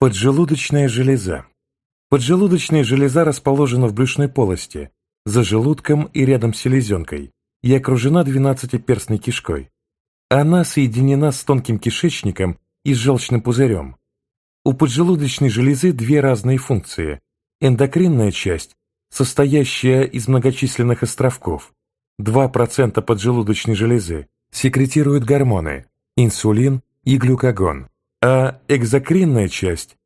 Поджелудочная железа. Поджелудочная железа расположена в брюшной полости, за желудком и рядом с селезенкой, и окружена 12-перстной кишкой. Она соединена с тонким кишечником и с желчным пузырем. У поджелудочной железы две разные функции. Эндокринная часть, состоящая из многочисленных островков, 2% поджелудочной железы, секретирует гормоны, инсулин и глюкагон, а экзокринная часть,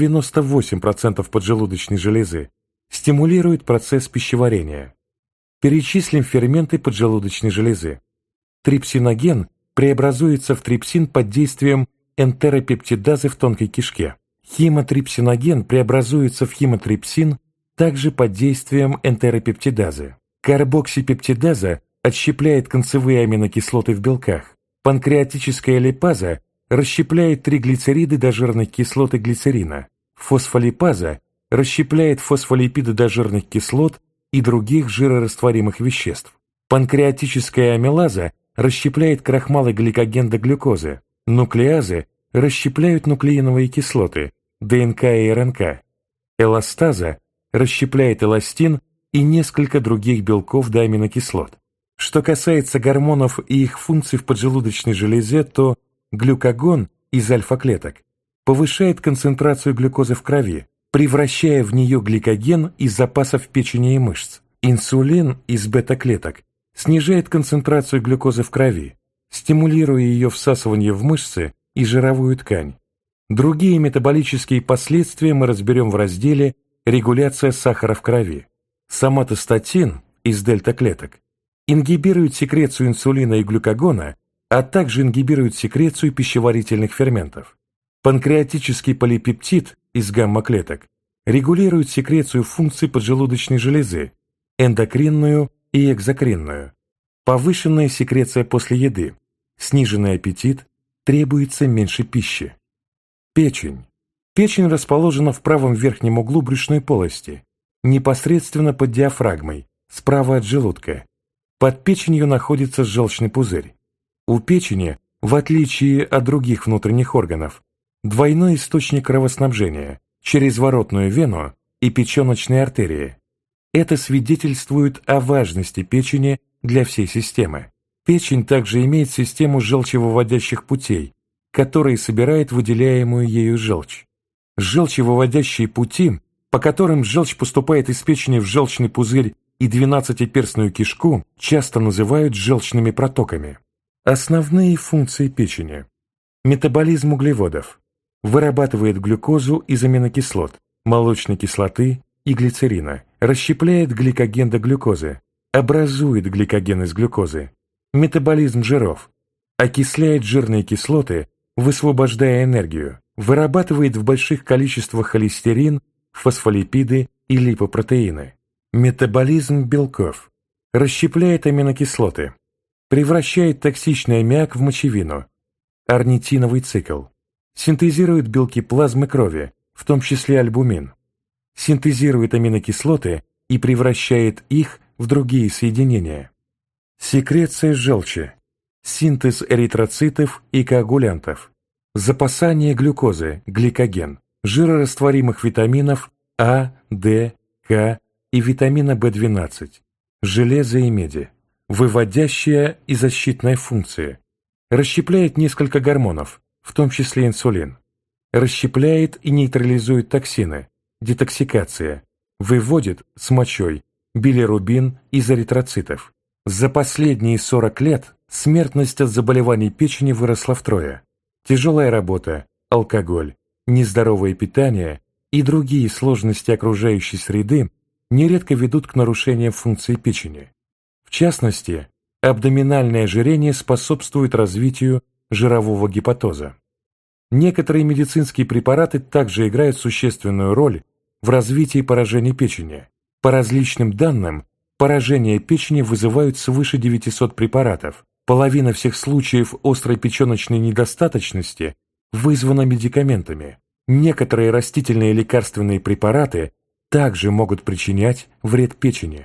98% поджелудочной железы, стимулирует процесс пищеварения. Перечислим ферменты поджелудочной железы. Трипсиноген преобразуется в трипсин под действием энтеропептидазы в тонкой кишке. Химотрипсиноген преобразуется в химотрипсин также под действием энтеропептидазы. Карбоксипептидаза отщепляет концевые аминокислоты в белках. Панкреатическая липаза расщепляет триглицериды до жирных кислот и глицерина. Фосфолипаза расщепляет фосфолипиды до жирных кислот и других жирорастворимых веществ. Панкреатическая амилаза расщепляет крахмал и гликоген до глюкозы. Нуклеазы расщепляют нуклеиновые кислоты, ДНК и РНК. Эластаза расщепляет эластин и несколько других белков до аминокислот. Что касается гормонов и их функций в поджелудочной железе, то глюкагон из альфа-клеток повышает концентрацию глюкозы в крови, превращая в нее гликоген из запасов печени и мышц. Инсулин из бета-клеток снижает концентрацию глюкозы в крови, стимулируя ее всасывание в мышцы и жировую ткань. Другие метаболические последствия мы разберем в разделе «Регуляция сахара в крови». Соматостатин из дельта-клеток ингибирует секрецию инсулина и глюкагона, а также ингибирует секрецию пищеварительных ферментов. Панкреатический полипептид из гамма-клеток регулирует секрецию функций поджелудочной железы, эндокринную и экзокринную. Повышенная секреция после еды, сниженный аппетит, требуется меньше пищи. Печень. Печень расположена в правом верхнем углу брюшной полости, непосредственно под диафрагмой, справа от желудка. Под печенью находится желчный пузырь. У печени, в отличие от других внутренних органов, двойной источник кровоснабжения через воротную вену и печеночные артерии. Это свидетельствует о важности печени для всей системы. Печень также имеет систему желчевыводящих путей, которые собирают выделяемую ею желчь. Желчевыводящие пути, по которым желчь поступает из печени в желчный пузырь и 12-перстную кишку, часто называют желчными протоками. Основные функции печени. Метаболизм углеводов. Вырабатывает глюкозу из аминокислот, молочной кислоты и глицерина. Расщепляет гликоген до глюкозы. Образует гликоген из глюкозы. Метаболизм жиров. Окисляет жирные кислоты, высвобождая энергию. Вырабатывает в больших количествах холестерин, фосфолипиды и липопротеины. Метаболизм белков. Расщепляет аминокислоты. Превращает токсичный аммиак в мочевину. Орнитиновый цикл. Синтезирует белки плазмы крови, в том числе альбумин. Синтезирует аминокислоты и превращает их в другие соединения. Секреция желчи. Синтез эритроцитов и коагулянтов. Запасание глюкозы, гликоген, жирорастворимых витаминов А, Д, К и витамина В12, железа и меди. Выводящая и защитная функции. Расщепляет несколько гормонов, в том числе инсулин. Расщепляет и нейтрализует токсины, детоксикация. Выводит с мочой билирубин из эритроцитов. За последние 40 лет смертность от заболеваний печени выросла втрое. Тяжелая работа, алкоголь, нездоровое питание и другие сложности окружающей среды нередко ведут к нарушениям функции печени. В частности, абдоминальное ожирение способствует развитию жирового гепатоза. Некоторые медицинские препараты также играют существенную роль в развитии поражений печени. По различным данным, поражения печени вызывают свыше 900 препаратов. Половина всех случаев острой печеночной недостаточности вызвана медикаментами. Некоторые растительные лекарственные препараты также могут причинять вред печени.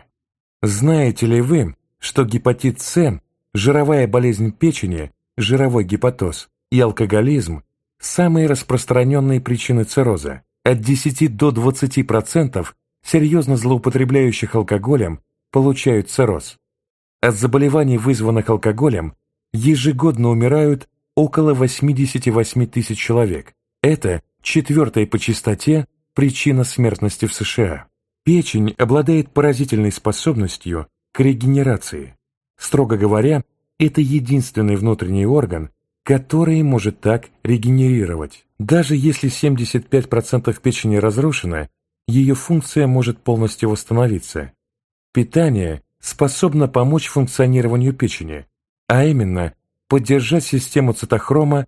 Знаете ли вы, что гепатит С, жировая болезнь печени, жировой гепатоз и алкоголизм Самые распространенные причины цирроза. От 10 до 20% серьезно злоупотребляющих алкоголем получают цирроз. От заболеваний, вызванных алкоголем, ежегодно умирают около 88 тысяч человек. Это 4-я по частоте причина смертности в США. Печень обладает поразительной способностью к регенерации. Строго говоря, это единственный внутренний орган, который может так регенерировать. Даже если 75% печени разрушено, ее функция может полностью восстановиться. Питание способно помочь функционированию печени, а именно поддержать систему цитохрома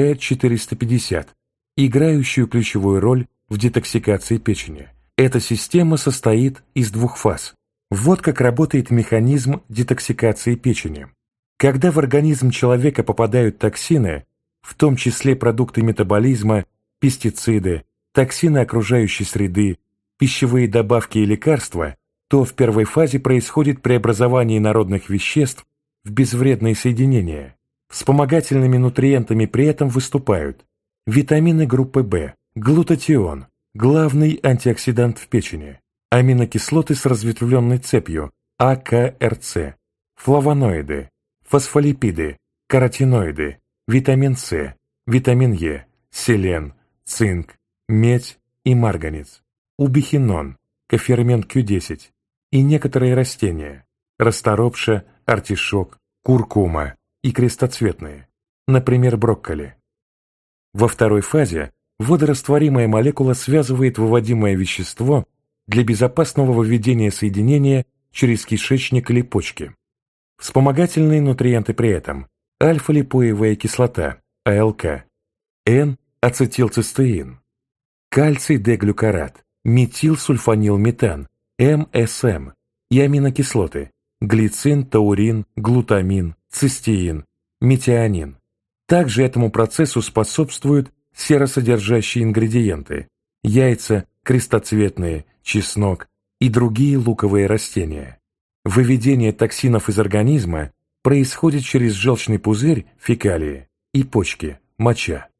P450, играющую ключевую роль в детоксикации печени. Эта система состоит из 2 фаз. Вот как работает механизм детоксикации печени. Когда в организм человека попадают токсины, в том числе продукты метаболизма, пестициды, токсины окружающей среды, пищевые добавки и лекарства, то в первой фазе происходит преобразование инородных веществ в безвредные соединения. Вспомогательными нутриентами при этом выступают витамины группы В, глутатион, главный антиоксидант в печени, аминокислоты с разветвленной цепью, АКРЦ, флавоноиды, фосфолипиды, каротиноиды, витамин С, витамин Е, селен, цинк, медь и марганец, убихинон, кофермент Q10 и некоторые растения, расторопша, артишок, куркума и крестоцветные, например, брокколи. Во второй фазе водорастворимая молекула связывает выводимое вещество для безопасного выведения соединения через кишечник или почки. Вспомогательные нутриенты при этом – альфа-липоевая кислота, АЛК, N-ацетилцистеин, кальций Д-глюкарат, метилсульфанилметан, МСМ и аминокислоты – глицин, таурин, глутамин, цистеин, метионин. Также этому процессу способствуют серосодержащие ингредиенты – яйца, крестоцветные, чеснок и другие луковые растения. Выведение токсинов из организма происходит через желчный пузырь, фекалии, и почки, моча.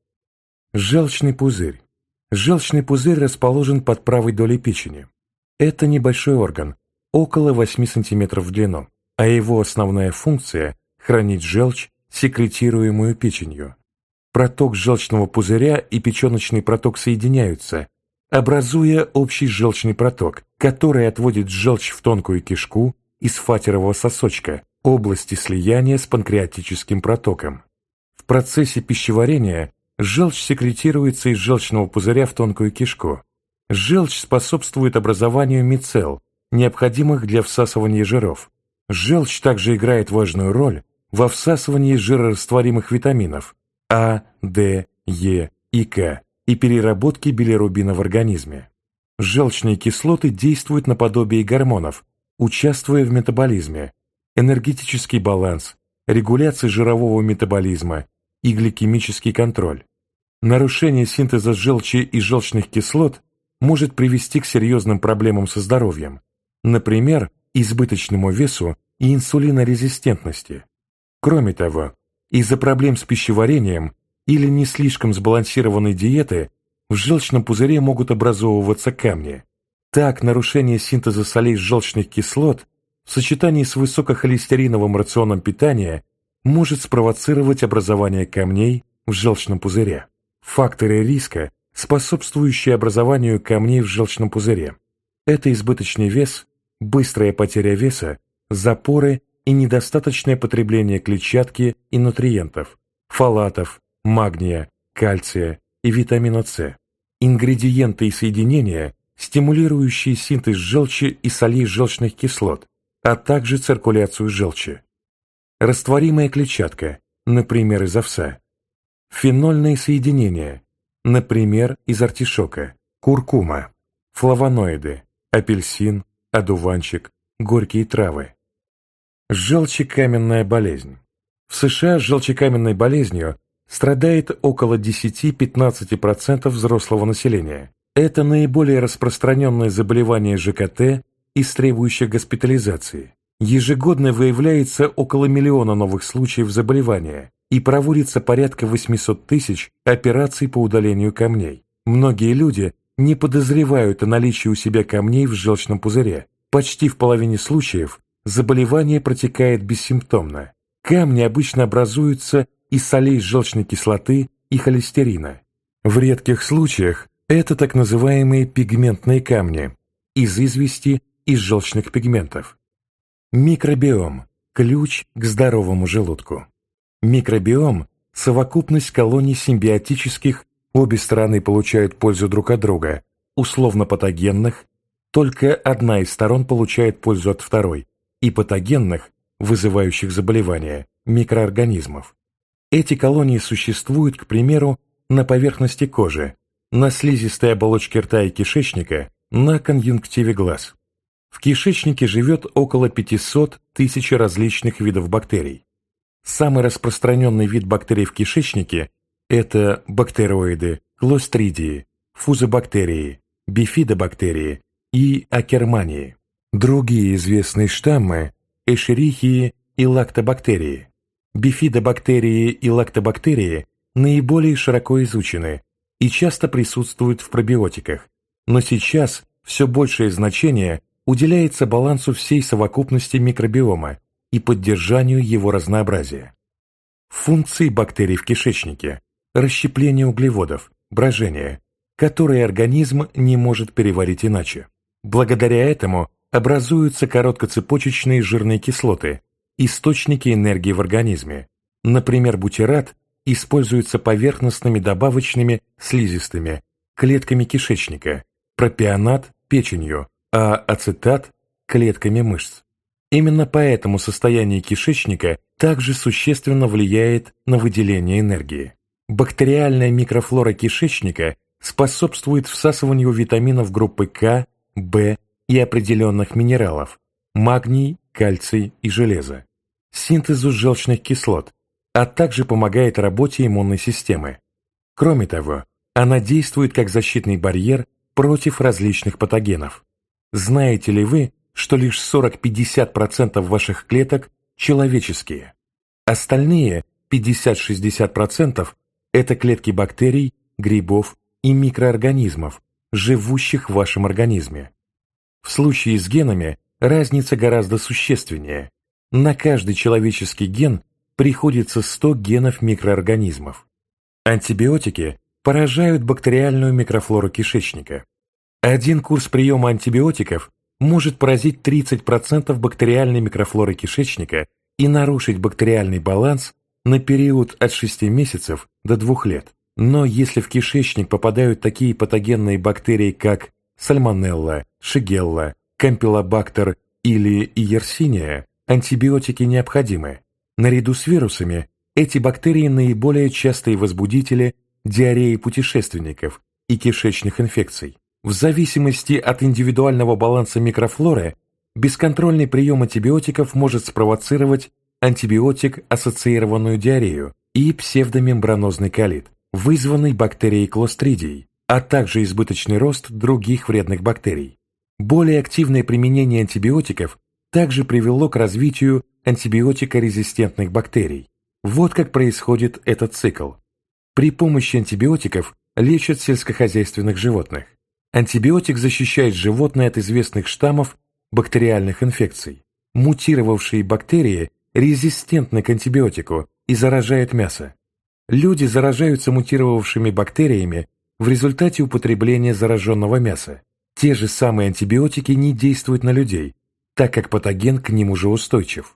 Желчный пузырь. Желчный пузырь расположен под правой долей печени. Это небольшой орган, около 8 см в длину, а его основная функция – хранить желчь, секретируемую печенью. Проток желчного пузыря и печеночный проток соединяются, образуя общий желчный проток, который отводит желчь в тонкую кишку из фатерового сосочка, области слияния с панкреатическим протоком. В процессе пищеварения желчь секретируется из желчного пузыря в тонкую кишку. Желчь способствует образованию мицелл, необходимых для всасывания жиров. Желчь также играет важную роль во всасывании жирорастворимых витаминов А, Д, Е и К и переработке билирубина в организме. Желчные кислоты действуют наподобие гормонов, участвуя в метаболизме, энергетический баланс, регуляции жирового метаболизма и гликемический контроль. Нарушение синтеза желчи и желчных кислот может привести к серьезным проблемам со здоровьем, например, избыточному весу и инсулинорезистентности. Кроме того, из-за проблем с пищеварением или не слишком сбалансированной диеты в желчном пузыре могут образовываться камни. Так, нарушение синтеза солей желчных кислот в сочетании с высокохолестериновым рационом питания может спровоцировать образование камней в желчном пузыре. Факторы риска, способствующие образованию камней в желчном пузыре, это избыточный вес, быстрая потеря веса, запоры и недостаточное потребление клетчатки и нутриентов, фолатов, магния, кальция и витамина С. Ингредиенты и соединения, стимулирующие синтез желчи и солей желчных кислот, а также циркуляцию желчи. Растворимая клетчатка, например, из овса. Фенольные соединения, например, из артишока, куркума, флавоноиды, апельсин, одуванчик, горькие травы. Желчекаменная болезнь. В США желчекаменной болезнью страдает около 10-15% взрослого населения. Это наиболее распространенное заболевание ЖКТ из требующих госпитализации. Ежегодно выявляется около 1 миллиона новых случаев заболевания, и проводится порядка 800 тысяч операций по удалению камней. Многие люди не подозревают о наличии у себя камней в желчном пузыре. Почти в половине случаев заболевание протекает бессимптомно. Камни обычно образуются из солей желчной кислоты и холестерина. В редких случаях это так называемые пигментные камни из извести и желчных пигментов. Микробиом – ключ к здоровому желудку. Микробиом – совокупность колоний симбиотических, обе стороны получают пользу друг от друга, условно-патогенных, только одна из сторон получает пользу от второй, и патогенных, вызывающих заболевания, микроорганизмов. Эти колонии существуют, к примеру, на поверхности кожи, на слизистой оболочке рта и кишечника, на конъюнктиве глаз. В кишечнике живет около 500 тысяч различных видов бактерий. Самый распространенный вид бактерий в кишечнике – это бактероиды, клостридии, фузобактерии, бифидобактерии и акермании. Другие известные штаммы – эшерихии и лактобактерии. Бифидобактерии и лактобактерии наиболее широко изучены и часто присутствуют в пробиотиках, но сейчас все большее значение уделяется балансу всей совокупности микробиома и поддержанию его разнообразия. Функции бактерий в кишечнике – расщепление углеводов, брожение, которые организм не может переварить иначе. Благодаря этому образуются короткоцепочечные жирные кислоты, источники энергии в организме. Например, бутират используется поверхностными добавочными слизистыми, клетками кишечника, пропионат – печенью, а ацетат – клетками мышц. Именно поэтому состояние кишечника также существенно влияет на выделение энергии. Бактериальная микрофлора кишечника способствует всасыванию витаминов группы К, В и определенных минералов – магний, кальций и железо, синтезу желчных кислот, а также помогает работе иммунной системы. Кроме того, она действует как защитный барьер против различных патогенов. Знаете ли вы, что лишь 40-50% ваших клеток человеческие? Остальные 50-60% – это клетки бактерий, грибов и микроорганизмов, живущих в вашем организме. В случае с генами разница гораздо существеннее. На каждый человеческий ген приходится 100 генов микроорганизмов. Антибиотики поражают бактериальную микрофлору кишечника. Один курс приема антибиотиков может поразить 30% бактериальной микрофлоры кишечника и нарушить бактериальный баланс на период от 6 месяцев до 2 лет. Но если в кишечник попадают такие патогенные бактерии, как сальмонелла, шигелла, кампилобактер или иерсиния, антибиотики необходимы. Наряду с вирусами эти бактерии наиболее частые возбудители диареи путешественников и кишечных инфекций. В зависимости от индивидуального баланса микрофлоры, бесконтрольный прием антибиотиков может спровоцировать антибиотик-ассоциированную диарею и псевдомембранозный колит, вызванный бактерией клостридий, а также избыточный рост других вредных бактерий. Более активное применение антибиотиков также привело к развитию антибиотикорезистентных бактерий. Вот как происходит этот цикл. При помощи антибиотиков лечат сельскохозяйственных животных. Антибиотик защищает животное от известных штаммов бактериальных инфекций. Мутировавшие бактерии резистентны к антибиотику и заражают мясо. Люди заражаются мутировавшими бактериями в результате употребления зараженного мяса. Те же самые антибиотики не действуют на людей, так как патоген к ним уже устойчив.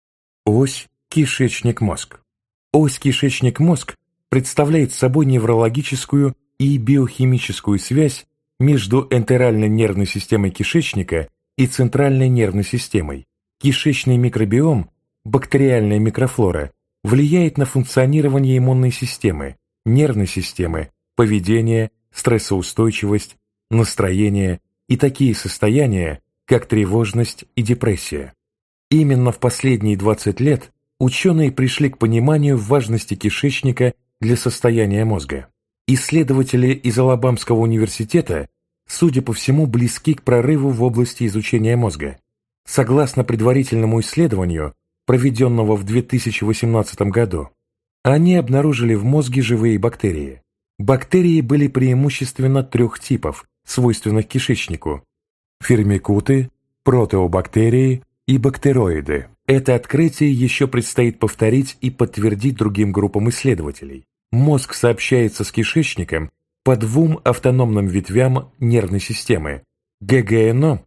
Ось кишечник-мозг. Ось кишечник-мозг представляет собой неврологическую и биохимическую связь между энтеральной нервной системой кишечника и центральной нервной системой. Кишечный микробиом, бактериальная микрофлора, влияет на функционирование иммунной системы, нервной системы, поведение, стрессоустойчивость, настроение и такие состояния, как тревожность и депрессия. Именно в последние 20 лет ученые пришли к пониманию важности кишечника для состояния мозга. Исследователи из Алабамского университета, судя по всему, близки к прорыву в области изучения мозга. Согласно предварительному исследованию, проведенного в 2018 году, Они обнаружили в мозге живые бактерии. Бактерии были преимущественно 3 типов, свойственных кишечнику: фирмикуты, протеобактерии и бактероиды. Это открытие еще предстоит повторить и подтвердить другим группам исследователей. Мозг сообщается с кишечником по 2 автономным ветвям нервной системы: ГГНО,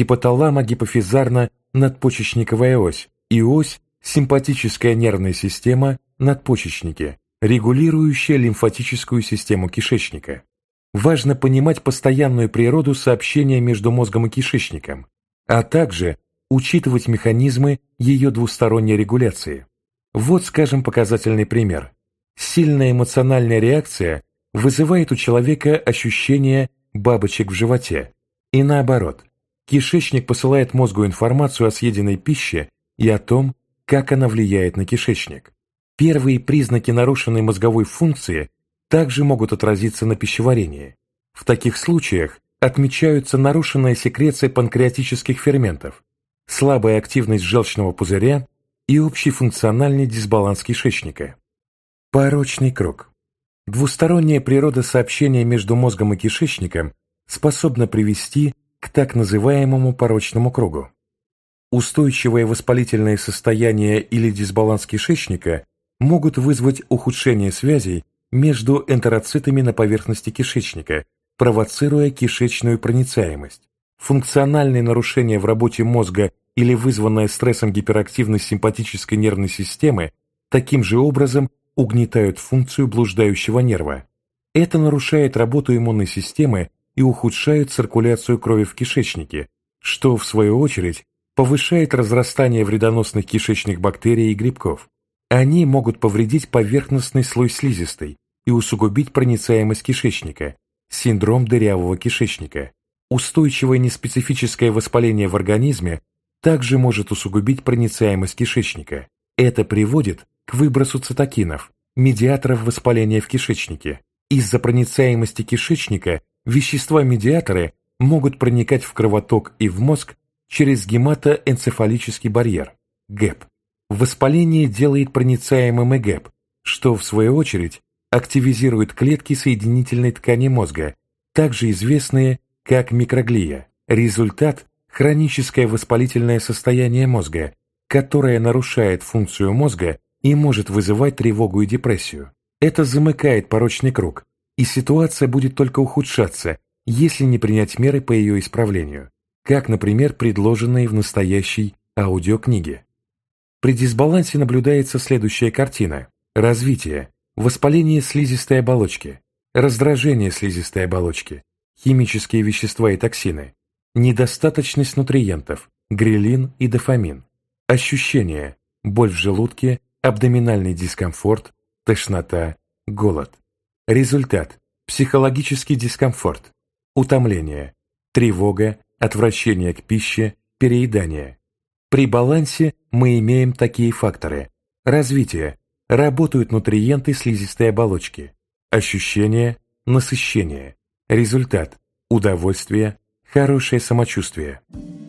гипоталамо-гипофизарно-надпочечниковая ось, и ось симпатическая нервная система надпочечники, регулирующая лимфатическую систему кишечника. Важно понимать постоянную природу сообщения между мозгом и кишечником, а также учитывать механизмы ее двусторонней регуляции. Вот, скажем, показательный пример. Сильная эмоциональная реакция вызывает у человека ощущение бабочек в животе. И наоборот, кишечник посылает мозгу информацию о съеденной пище и о том, как она влияет на кишечник. Первые признаки нарушенной мозговой функции также могут отразиться на пищеварении. В таких случаях отмечаются нарушенная секреция панкреатических ферментов, слабая активность желчного пузыря и общий функциональный дисбаланс кишечника. Порочный круг. Двусторонняя природа сообщения между мозгом и кишечником способна привести к так называемому порочному кругу. Устойчивое воспалительное состояние или дисбаланс кишечника могут вызвать ухудшение связей между энтероцитами на поверхности кишечника, провоцируя кишечную проницаемость. Функциональные нарушения в работе мозга или вызванная стрессом гиперактивность симпатической нервной системы таким же образом угнетают функцию блуждающего нерва. Это нарушает работу иммунной системы и ухудшает циркуляцию крови в кишечнике, что, в свою очередь, повышает разрастание вредоносных кишечных бактерий и грибков. Они могут повредить поверхностный слой слизистой и усугубить проницаемость кишечника, синдром дырявого кишечника. Устойчивое неспецифическое воспаление в организме также может усугубить проницаемость кишечника. Это приводит к выбросу цитокинов, медиаторов воспаления в кишечнике. Из-за проницаемости кишечника вещества-медиаторы могут проникать в кровоток и в мозг через гематоэнцефалический барьер, ГЭП. Воспаление делает проницаемым и ГЭП, что, в свою очередь, активизирует клетки соединительной ткани мозга, также известные как микроглия. Результат – хроническое воспалительное состояние мозга, которое нарушает функцию мозга и может вызывать тревогу и депрессию. Это замыкает порочный круг, и ситуация будет только ухудшаться, если не принять меры по ее исправлению, как, например, предложенные в настоящей аудиокниге. При дисбалансе наблюдается следующая картина: развитие, воспаление слизистой оболочки, раздражение слизистой оболочки, химические вещества и токсины, недостаточность нутриентов, грелин и дофамин, ощущения, боль в желудке, абдоминальный дискомфорт, тошнота, голод. Результат – психологический дискомфорт, утомление, тревога, отвращение к пище, переедание. При балансе мы имеем такие факторы: развитие, работают нутриенты слизистой оболочки, ощущение, насыщение, результат, удовольствие, хорошее самочувствие.